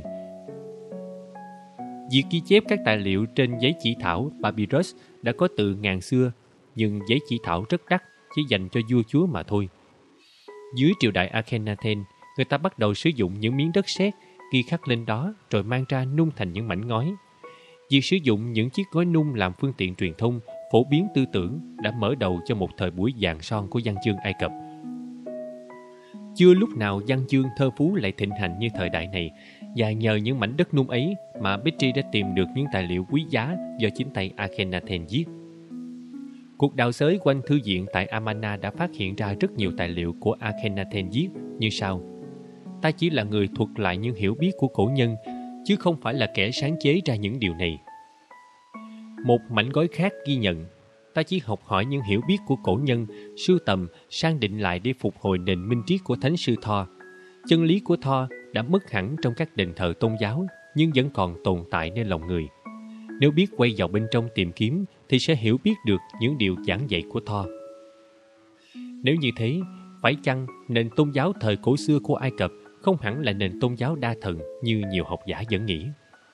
Việc ghi chép các tài liệu trên giấy chỉ thảo papyrus đã có từ ngàn xưa, nhưng giấy chỉ thảo rất đắt, chỉ dành cho vua chúa mà thôi. Dưới triều đại Akhenaten, người ta bắt đầu sử dụng những miếng đất sét ghi khắc lên đó rồi mang ra nung thành những mảnh ngói. Việc sử dụng những chiếc gối nung làm phương tiện truyền thông, phổ biến tư tưởng đã mở đầu cho một thời buổi vàng son của văn chương Ai Cập. Chưa lúc nào văn chương thơ phú lại thịnh hành như thời đại này, và nhờ những mảnh đất nung ấy mà Betty đã tìm được những tài liệu quý giá do chính tay Akhenaten viết. Cuộc đào xới quanh thư viện tại Amarna đã phát hiện ra rất nhiều tài liệu của Akhenaten viết như sau: Ta chỉ là người thuật lại những hiểu biết của cổ nhân, chứ không phải là kẻ sáng chế ra những điều này. Một mảnh gói khác ghi nhận: Ta chỉ học hỏi những hiểu biết của cổ nhân, sưu tầm, sang định lại để phục hồi nền minh triết của Thánh sư Thor. Chân lý của Thor đã mất hẳn trong các đền thờ tôn giáo, nhưng vẫn còn tồn tại nơi lòng người. Nếu biết quay vào bên trong tìm kiếm, thì sẽ hiểu biết được những điều giảng dạy của Thor. Nếu như thế, phải chăng nền tôn giáo thời cổ xưa của Ai Cập không hẳn là nền tôn giáo đa thần như nhiều học giả vẫn nghĩ?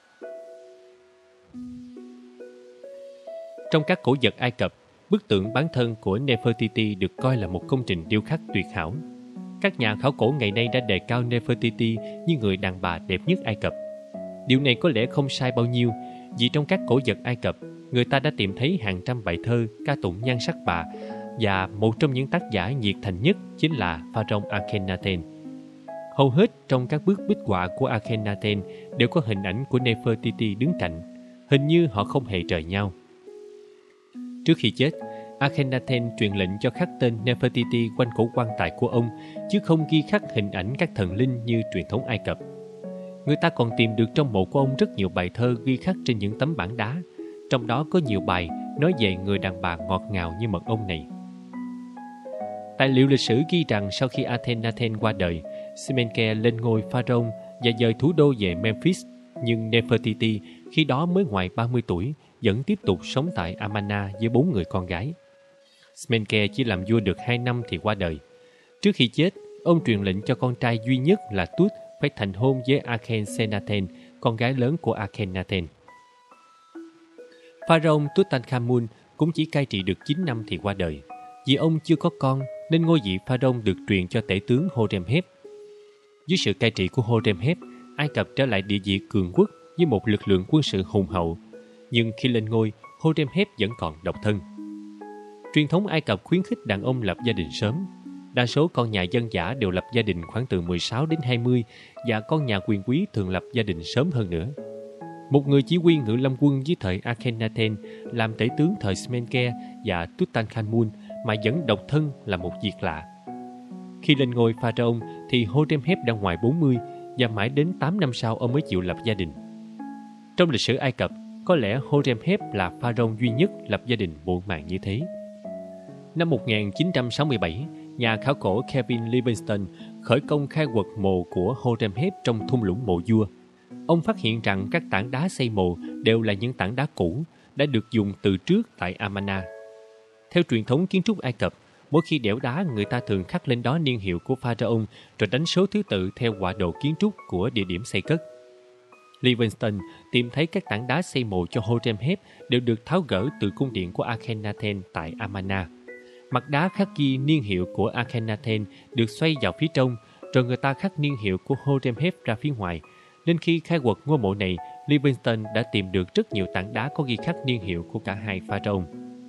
Trong các cổ vật Ai Cập, bức tượng bán thân của Nefertiti được coi là một công trình điêu khắc tuyệt hảo. Các nhà khảo cổ ngày nay đã đề cao Nefertiti như người đàn bà đẹp nhất Ai Cập. Điều này có lẽ không sai bao nhiêu, vì trong các cổ vật Ai Cập, người ta đã tìm thấy hàng trăm bài thơ ca tụng nhan sắc bà, và một trong những tác giả nhiệt thành nhất chính là pharaoh Akhenaten. Hầu hết trong các bức bích họa của Akhenaten đều có hình ảnh của Nefertiti đứng cạnh, hình như họ không hề rời nhau. Trước khi chết, Akhenaten truyền lệnh cho khắc tên Nefertiti quanh cổ quan tài của ông, chứ không ghi khắc hình ảnh các thần linh như truyền thống Ai Cập. Người ta còn tìm được trong mộ của ông rất nhiều bài thơ ghi khắc trên những tấm bảng đá, trong đó có nhiều bài nói về người đàn bà ngọt ngào như mật ong này. Tài liệu lịch sử ghi rằng sau khi Akhenaten qua đời, Smenkhare lên ngôi pharaoh và dời thủ đô về Memphis, nhưng Nefertiti khi đó mới ngoài ba mươi tuổi vẫn tiếp tục sống tại Amarna với bốn người con gái. Smenkhare chỉ làm vua được hai năm thì qua đời. Trước khi chết, ông truyền lệnh cho con trai duy nhất là Tut phải thành hôn với Akhensenaten, con gái lớn của Akhenaten. Pharaoh Tutankhamun cũng chỉ cai trị được chín năm thì qua đời. Vì ông chưa có con nên ngôi vị pharaoh được truyền cho tể tướng Horemheb. Dưới sự cai trị của Horemheb, Ai Cập trở lại địa vị cường quốc với một lực lượng quân sự hùng hậu. Nhưng khi lên ngôi, Horemheb vẫn còn độc thân. Truyền thống Ai Cập khuyến khích đàn ông lập gia đình sớm. Đa số con nhà dân dã đều lập gia đình khoảng từ mười sáu đến hai mươi, và con nhà quyền quý thường lập gia đình sớm hơn nữa. Một người chỉ huy ngự lâm quân dưới thời Akhenaten làm tể tướng thời Smenkhare và Tutankhamun mà vẫn độc thân là một việc lạ. Khi lên ngôi pharaoh thì Horemheb đã ngoài bốn mươi, và mãi đến tám năm sau ông mới chịu lập gia đình. Trong lịch sử Ai Cập, có lẽ Horemheb là pharaoh duy nhất lập gia đình muộn màng như thế. Năm một nghìn chín trăm sáu mươi bảy, nhà khảo cổ Kevin Livingstone khởi công khai quật mộ của Horemheb trong thung lũng mộ vua. Ông phát hiện rằng các tảng đá xây mộ đều là những tảng đá cũ đã được dùng từ trước tại Amarna. Theo truyền thống kiến trúc Ai Cập, mỗi khi đẽo đá người ta thường khắc lên đó niên hiệu của pharaoh rồi đánh số thứ tự theo họa đồ kiến trúc của địa điểm xây cất. Livingstone tìm thấy các tảng đá xây mộ cho Horemheb đều được tháo gỡ từ cung điện của Akhenaten tại Amarna. Mặt đá khắc ghi niên hiệu của Akhenaten được xoay vào phía trong, rồi người ta khắc niên hiệu của Horemheb ra phía ngoài. Nên khi khai quật ngôi mộ này, Livingstone đã tìm được rất nhiều tảng đá có ghi khắc niên hiệu của cả hai pharaoh.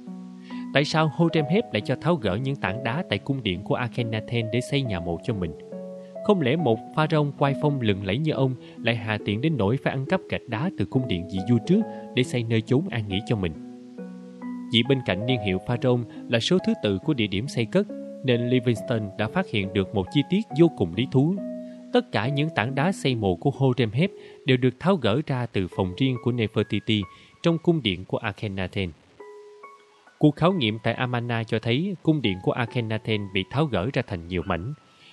Tại sao Horemheb lại cho tháo gỡ những tảng đá tại cung điện của Akhenaten để xây nhà mộ cho mình? Không lẽ một pharaoh oai phong lừng lẫy như ông lại hà tiện đến nỗi phải ăn cắp gạch đá từ cung điện vị vua trước để xây nơi chốn an nghỉ cho mình? Vì bên cạnh niên hiệu pharaoh là số thứ tự của địa điểm xây cất, nên Livingstone đã phát hiện được một chi tiết vô cùng lý thú. Tất cả những tảng đá xây mộ của Horemheb đều được tháo gỡ ra từ phòng riêng của Nefertiti trong cung điện của Akhenaten. Cuộc khảo nghiệm tại Amarna cho thấy cung điện của Akhenaten bị tháo gỡ ra thành nhiều mảnh.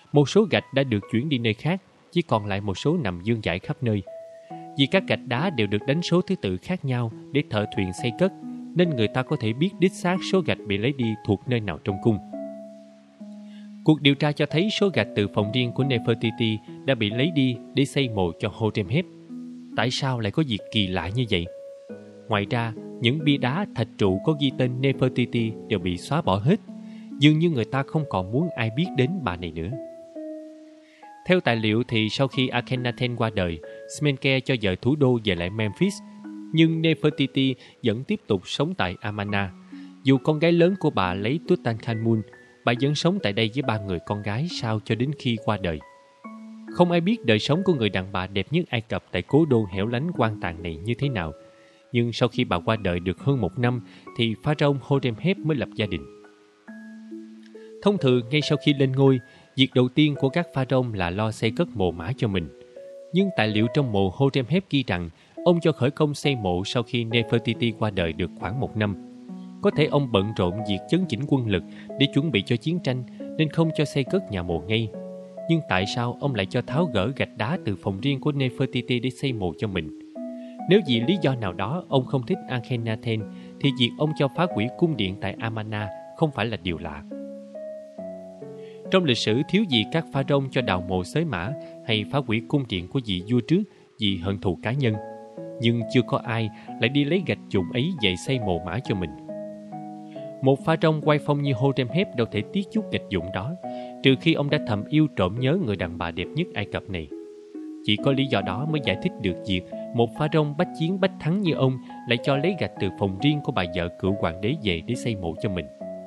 Một số gạch đã được chuyển đi nơi khác, chỉ còn lại một số nằm vương vãi khắp nơi. Vì các gạch đá đều được đánh số thứ tự khác nhau để thợ thuyền xây cất, nên người ta có thể biết đích xác số gạch bị lấy đi thuộc nơi nào trong cung. Cuộc điều tra cho thấy số gạch từ phòng riêng của Nefertiti đã bị lấy đi để xây mộ cho Horemheb. Tại sao lại có việc kỳ lạ như vậy? Ngoài ra, những bia đá thạch trụ có ghi tên Nefertiti đều bị xóa bỏ hết. Dường như người ta không còn muốn ai biết đến bà này nữa. Theo tài liệu thì sau khi Akhenaten qua đời, Smenkhare cho vợ thủ đô về lại Memphis, nhưng Nefertiti vẫn tiếp tục sống tại Amarna. Dù con gái lớn của bà lấy Tutankhamun, bà vẫn sống tại đây với ba người con gái sau cho đến khi qua đời. Không ai biết đời sống của người đàn bà đẹp nhất Ai Cập tại cố đô hẻo lánh quan tàn này như thế nào. Nhưng sau khi bà qua đời được hơn một năm, thì Pharaoh Horemheb mới lập gia đình. Thông thường, ngay sau khi lên ngôi, việc đầu tiên của các pharaoh là lo xây cất mồ mả cho mình. Nhưng tài liệu trong mộ Horemheb ghi rằng ông cho khởi công xây mộ sau khi Nefertiti qua đời được khoảng một năm. Có thể ông bận rộn việc chấn chỉnh quân lực để chuẩn bị cho chiến tranh nên không cho xây cất nhà mộ ngay. Nhưng tại sao ông lại cho tháo gỡ gạch đá từ phòng riêng của Nefertiti để xây mộ cho mình? Nếu vì lý do nào đó ông không thích Akhenaten, thì việc ông cho phá hủy cung điện tại Amarna không phải là điều lạ. Trong lịch sử thiếu gì các pharaoh cho đào mộ xới mả hay phá hủy cung điện của vị vua trước vì hận thù cá nhân. Nhưng chưa có ai lại đi lấy gạch dụng ấy về xây mộ mả cho mình. Một pharaoh quay phong như Horemheb đâu thể tiếc chút gạch dụng đó, trừ khi ông đã thầm yêu trộm nhớ người đàn bà đẹp nhất Ai Cập này. Chỉ có lý do đó mới giải thích được việc một pharaoh bách chiến bách thắng như ông lại cho lấy gạch từ phòng riêng của bà vợ cựu hoàng đế về để xây mộ cho mình.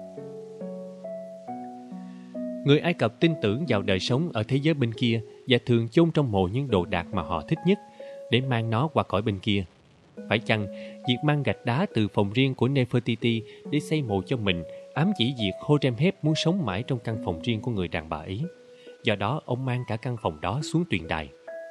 Người Ai Cập tin tưởng vào đời sống ở thế giới bên kia và thường chôn trong mộ những đồ đạc mà họ thích nhất để mang nó qua cõi bên kia. Phải chăng việc mang gạch đá từ phòng riêng của Nefertiti để xây mộ cho mình ám chỉ việc Horemheb muốn sống mãi trong căn phòng riêng của người đàn bà ấy? Do đó ông mang cả căn phòng đó xuống tuyền đài.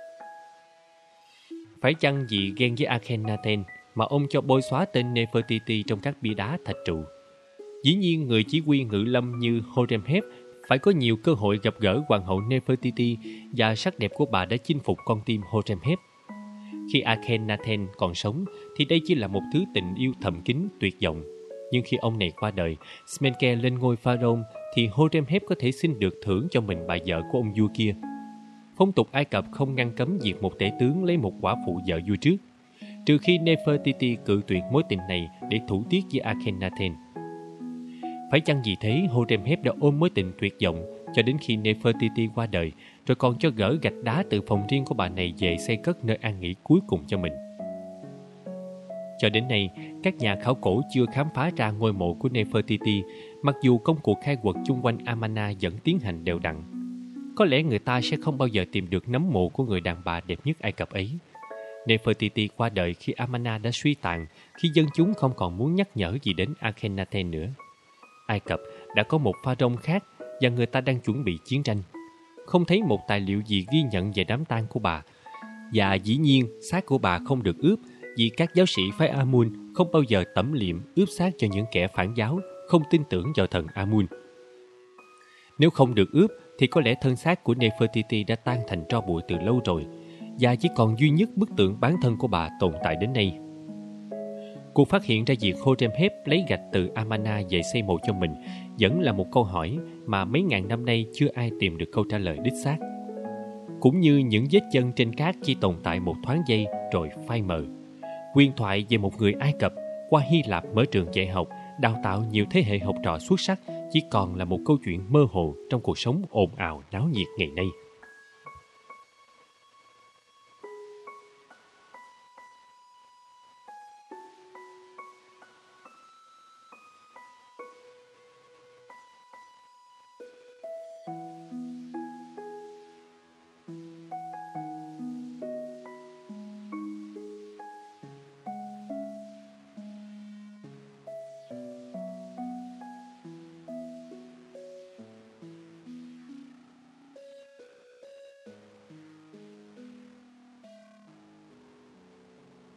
Phải chăng vì ghen với Akhenaten mà ông cho bôi xóa tên Nefertiti trong các bia đá thạch trụ? Dĩ nhiên người chỉ huy ngự lâm như Horemheb phải có nhiều cơ hội gặp gỡ hoàng hậu Nefertiti và sắc đẹp của bà đã chinh phục con tim Horemheb. Khi Akhenaten còn sống thì đây chỉ là một thứ tình yêu thầm kín tuyệt vọng. Nhưng khi ông này qua đời, Smenkhare lên ngôi pharaoh thì Horemheb có thể xin được thưởng cho mình bà vợ của ông vua kia. Phong tục Ai Cập không ngăn cấm việc một tể tướng lấy một quả phụ vợ vua trước, trừ khi Nefertiti cự tuyệt mối tình này để thủ tiết với Akhenaten. Phải chăng vì thế Horemheb đã ôm mối tình tuyệt vọng cho đến khi Nefertiti qua đời, rồi còn cho gỡ gạch đá từ phòng riêng của bà này về xây cất nơi an nghỉ cuối cùng cho mình? Cho đến nay, các nhà khảo cổ chưa khám phá ra ngôi mộ của Nefertiti, mặc dù công cuộc khai quật chung quanh Amarna vẫn tiến hành đều đặn. Có lẽ người ta sẽ không bao giờ tìm được nấm mộ của người đàn bà đẹp nhất Ai Cập ấy. Nefertiti qua đời khi Amarna đã suy tàn, khi dân chúng không còn muốn nhắc nhở gì đến Akhenaten nữa. Ai Cập đã có một pharaoh khác và người ta đang chuẩn bị chiến tranh. Không thấy một tài liệu gì ghi nhận về đám tang của bà. Và dĩ nhiên, xác của bà không được ướp vì các giáo sĩ phái Amun không bao giờ tẩm liệm ướp xác cho những kẻ phản giáo, không tin tưởng vào thần Amun. Nếu không được ướp thì có lẽ thân xác của Nefertiti đã tan thành tro bụi từ lâu rồi, và chỉ còn duy nhất bức tượng bán thân của bà tồn tại đến nay. Cuộc phát hiện ra việc Horemheb lấy gạch từ Amarna về xây mộ cho mình vẫn là một câu hỏi mà mấy ngàn năm nay chưa ai tìm được câu trả lời đích xác. Cũng như những vết chân trên cát chỉ tồn tại một thoáng giây rồi phai mờ. Huyền thoại về một người Ai Cập qua Hy Lạp mở trường dạy học, đào tạo nhiều thế hệ học trò xuất sắc chỉ còn là một câu chuyện mơ hồ trong cuộc sống ồn ào náo nhiệt ngày nay.